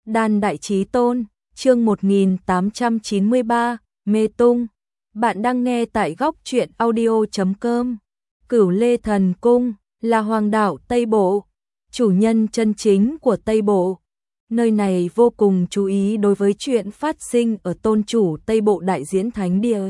Đan Đại Chí Tôn, chương 1893, Mê Tung. Bạn đang nghe tại góc truyện audio.com. Cửu Lê Thần Cung là hoàng đảo Tây Bộ, chủ nhân chân chính của Tây Bộ. Nơi này vô cùng chú ý đối với chuyện phát sinh ở tôn chủ Tây Bộ Đại Diễn Thánh Địa.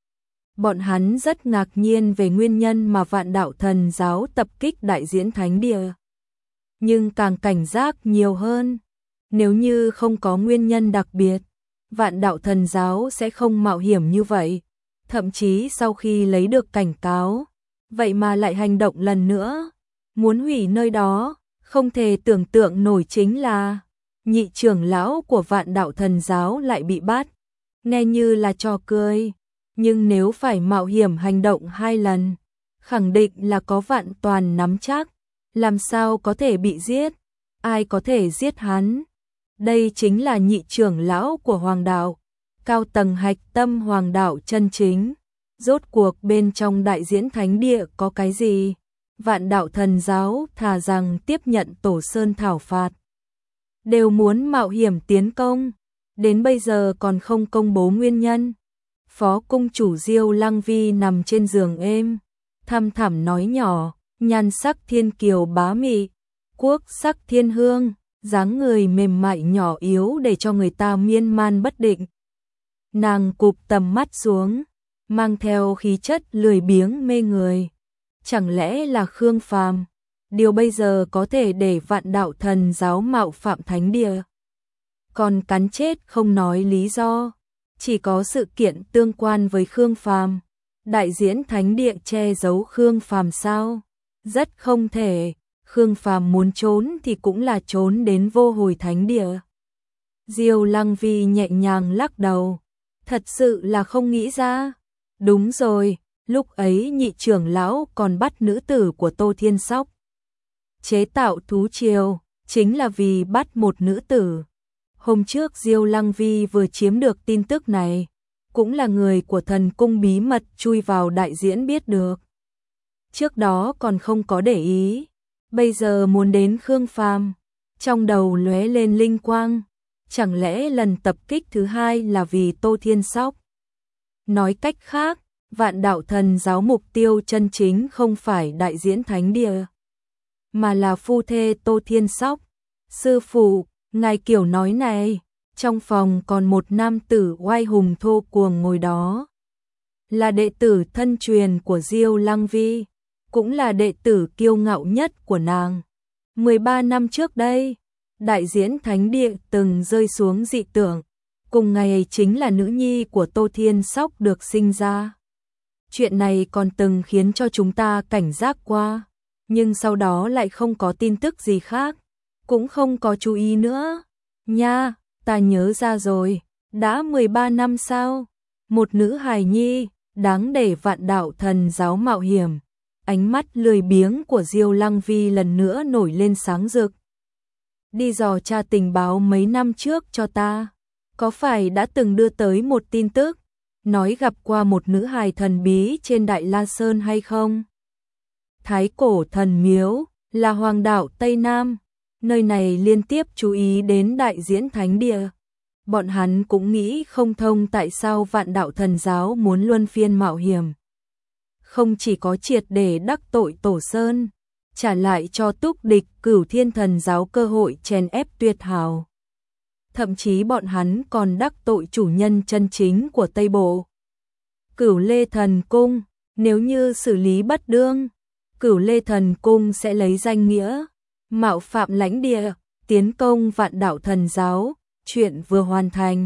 Bọn hắn rất ngạc nhiên về nguyên nhân mà Vạn Đạo Thần Giáo tập kích Đại Diễn Thánh Địa. Nhưng càng cảnh giác nhiều hơn. Nếu như không có nguyên nhân đặc biệt, Vạn Đạo Thần Giáo sẽ không mạo hiểm như vậy. Thậm chí sau khi lấy được cảnh cáo, vậy mà lại hành động lần nữa, muốn hủy nơi đó. Không thể tưởng tượng nổi chính là nhị trưởng lão của Vạn Đạo Thần Giáo lại bị bắt. Nghe như là trò cười, nhưng nếu phải mạo hiểm hành động 2 lần, khẳng định là có vạn toàn nắm chắc. Làm sao có thể bị giết? Ai có thể giết hắn? Đây chính là nhị trưởng lão của Hoàng Đạo, cao tầng hạch tâm Hoàng Đạo chân chính. Rốt cuộc bên trong Đại Diễn Thánh Địa có cái gì? Vạn Đạo Thần Giáo thà rằng tiếp nhận Tổ Sơn thảo phạt, đều muốn mạo hiểm tiến công. Đến bây giờ còn không công bố nguyên nhân. Phó cung chủ Diêu Lăng Vi nằm trên giường êm, thăm thẳm nói nhỏ, nhan sắc thiên kiều bá mị, quốc sắc thiên hương, dáng người mềm mại nhỏ yếu để cho người ta miên man bất định. Nàng cụp tầm mắt xuống, mang theo khí chất lười biếng mê người. Chẳng lẽ là Khương Phàm? Điều bây giờ có thể để Vạn Đạo Thần Giáo mạo phạm thánh địa. Còn cắn chết không nói lý do, chỉ có sự kiện tương quan với Khương Phàm. Đại Diễn Thánh Địa che giấu Khương Phàm sao? Rất không thể. Khương Phàm muốn trốn thì cũng là trốn đến Vô Hồi Thánh Địa. Diêu Lăng Vi nhẹ nhàng lắc đầu, thật sự là không nghĩ ra. Đúng rồi, lúc ấy nhị trưởng lão còn bắt nữ tử của Tô Thiên Sóc chế tạo thú triều, chính là vì bắt một nữ tử. Hôm trước Diêu Lăng Vi vừa chiếm được tin tức này, cũng là người của thần cung bí mật chui vào đại diễn biết được. Trước đó còn không có để ý, bây giờ muốn đến Khương Phàm, trong đầu lóe lên linh quang. Chẳng lẽ lần tập kích thứ 2 là vì Tô Thiên Sóc? Nói cách khác, Vạn Đạo Thần Giáo mục tiêu chân chính không phải Đại Diễn Thánh Địa, mà là phu thê Tô Thiên Sóc. Sư phụ, ngài kiểu nói này. Trong phòng còn một nam tử oai hùng thô cuồng ngồi đó, là đệ tử thân truyền của Diêu Lăng Vi, cũng là đệ tử kiêu ngạo nhất của nàng. 13 năm trước đây, Đại Diễn Thánh Địa từng rơi xuống dị tượng, cùng ngày ấy chính là nữ nhi của Tô Thiên Sóc được sinh ra. Chuyện này còn từng khiến cho chúng ta cảnh giác qua, nhưng sau đó lại không có tin tức gì khác, cũng không có chú ý nữa. Nha, ta nhớ ra rồi, đã 13 năm sao? Một nữ hài nhi, đáng để Vạn Đạo Thần Giáo mạo hiểm. Ánh mắt lười biếng của Diêu Lăng Vi lần nữa nổi lên sáng rực. Đi dò tra tình báo mấy năm trước cho ta. Có phải đã từng đưa tới một tin tức, nói gặp qua một nữ hài thần bí trên Đại La Sơn hay không? Thái Cổ Thần Miếu là Hoàng Đạo Tây Nam. Nơi này liên tiếp chú ý đến Đại Diễn Thánh Địa. Bọn hắn cũng nghĩ không thông tại sao Vạn Đạo Thần Giáo muốn luân phiên mạo hiểm. Không chỉ có triệt để đắc tội Tổ Sơn, trả lại cho túc địch Cửu Thiên Thần Giáo cơ hội chèn ép Tuyệt Hào. Thậm chí bọn hắn còn đắc tội chủ nhân chân chính của Tây Bộ, Cửu Lê Thần Cung. Nếu như xử lý bất đương, Cửu Lê Thần Cung sẽ lấy danh nghĩa mạo phạm lãnh địa, tiến công Vạn Đạo Thần Giáo. Chuyện vừa hoàn thành.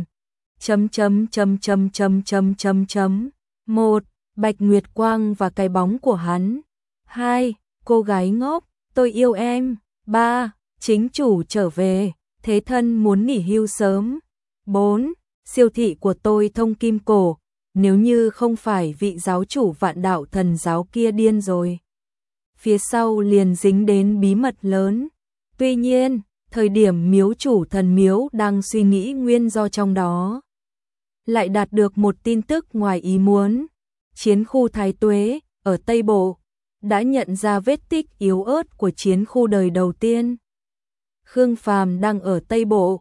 Một, Bạch Nguyệt Quang và cái bóng của hắn. 2, cô gái ngốc, tôi yêu em. 3, chính chủ trở về, thế thân muốn nghỉ hưu sớm. 4, siêu thị của tôi thông kim cổ, nếu như không phải vị giáo chủ Vạn Đạo Thần Giáo kia điên rồi. Phía sau liền dính đến bí mật lớn. Tuy nhiên, thời điểm miếu chủ thần miếu đang suy nghĩ nguyên do trong đó, lại đạt được một tin tức ngoài ý muốn. Chiến khu Thái Tuế ở Tây Bộ đã nhận ra vết tích yếu ớt của chiến khu đời đầu tiên. Khương Phàm đang ở Tây Bộ,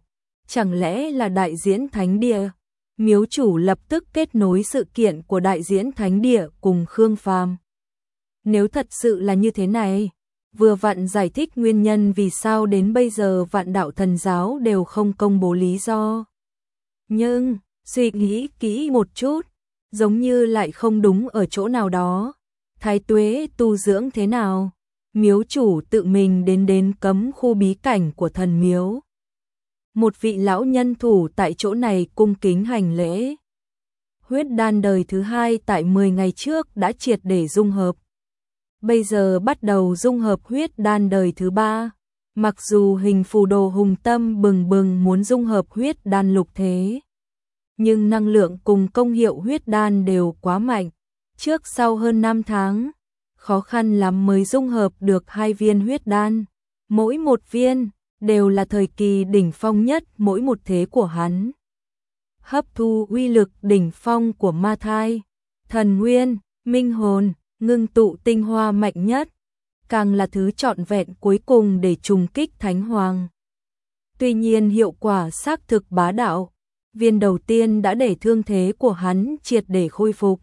chẳng lẽ là đại diễn thánh địa? Miếu chủ lập tức kết nối sự kiện của đại diễn thánh địa cùng Khương Phàm. Nếu thật sự là như thế này, vừa vặn giải thích nguyên nhân vì sao đến bây giờ Vạn Đạo Thần Giáo đều không công bố lý do. Nhưng, suy nghĩ kỹ một chút, giống như lại không đúng ở chỗ nào đó. Thái Tuế tu dưỡng thế nào? Miếu chủ tự mình đến cấm khu bí cảnh của thần miếu. Một vị lão nhân thủ tại chỗ này cung kính hành lễ. Huyết đan đời thứ 2 tại 10 ngày trước đã triệt để dung hợp. Bây giờ bắt đầu dung hợp huyết đan đời thứ 3. Mặc dù hình phù đồ hùng tâm bừng bừng muốn dung hợp huyết đan lục thế, nhưng năng lượng cùng công hiệu huyết đan đều quá mạnh. Trước sau hơn 5 tháng, khó khăn lắm mới dung hợp được 2 viên huyết đan. Mỗi một viên đều là thời kỳ đỉnh phong nhất mỗi một thế của hắn. Hấp thu uy lực đỉnh phong của ma thai, thần nguyên, minh hồn, ngưng tụ tinh hoa mạnh nhất, càng là thứ trọn vẹn cuối cùng để trùng kích thánh hoàng. Tuy nhiên hiệu quả xác thực bá đạo, viên đầu tiên đã để thương thế của hắn triệt để khôi phục.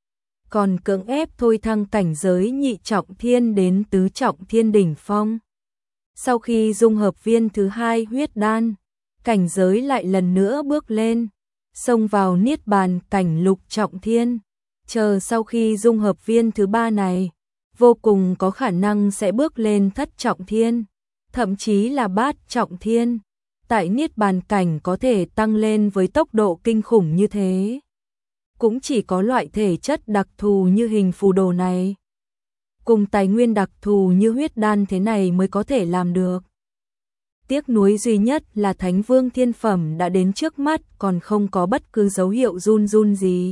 Còn cưỡng ép thôi thăng cảnh giới nhị trọng thiên đến tứ trọng thiên đỉnh phong. Sau khi dung hợp viên thứ 2 huyết đan, cảnh giới lại lần nữa bước lên, xông vào niết bàn cảnh lục trọng thiên. Chờ sau khi dung hợp viên thứ 3 này, vô cùng có khả năng sẽ bước lên thất trọng thiên, thậm chí là bát trọng thiên. Tại niết bàn cảnh có thể tăng lên với tốc độ kinh khủng như thế. Cũng chỉ có loại thể chất đặc thù như hình phù đồ này, cùng tài nguyên đặc thù như huyết đan thế này mới có thể làm được. Tiếc nuối duy nhất là Thánh Vương thiên phẩm đã đến trước mắt còn không có bất cứ dấu hiệu run gì.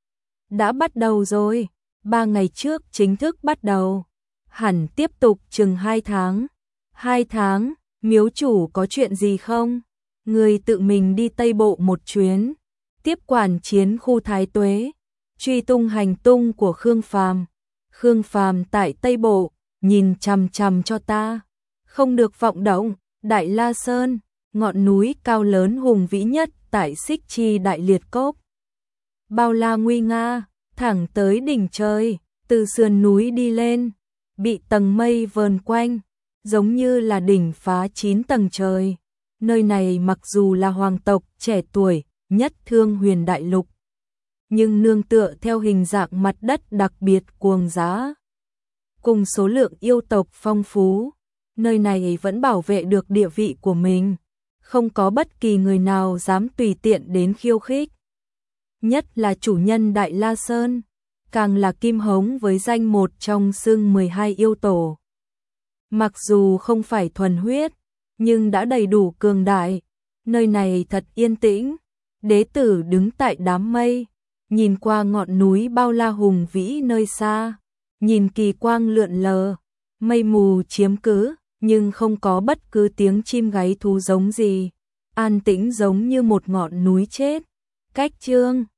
Đã bắt đầu rồi, 3 ngày trước chính thức bắt đầu. Hẳn tiếp tục chừng 2 tháng. 2 tháng, miếu chủ có chuyện gì không? Người tự mình đi Tây Bộ một chuyến, tiếp quản chiến khu Thái Tuế, truy tung hành tung của Khương Phàm. Khương Phàm tại Tây Bộ, nhìn chằm chằm cho ta, không được vọng động. Đại La Sơn, ngọn núi cao lớn hùng vĩ nhất tại Xích Chi Đại Liệt Cốc. Bao la nguy nga, thẳng tới đỉnh trời, từ sườn núi đi lên, bị tầng mây vờn quanh, giống như là đỉnh phá 9 tầng trời. Nơi này mặc dù là hoàng tộc trẻ tuổi nhất Thương Huyền Đại Lục, nhưng nương tựa theo hình dạng mặt đất đặc biệt cuồng giá, cùng số lượng yêu tộc phong phú, nơi này vẫn bảo vệ được địa vị của mình, không có bất kỳ người nào dám tùy tiện đến khiêu khích. Nhất là chủ nhân Đại La Sơn, càng là kim hống với danh một trong xương 12 yêu tổ. Mặc dù không phải thuần huyết, nhưng đã đầy đủ cường đại. Nơi này thật yên tĩnh, đế tử đứng tại đám mây, nhìn qua ngọn núi bao la hùng vĩ nơi xa, nhìn kỳ quang lượn lờ, mây mù chiếm cứ, nhưng không có bất cứ tiếng chim gáy thú giống gì, an tĩnh giống như một ngọn núi chết. Cách chương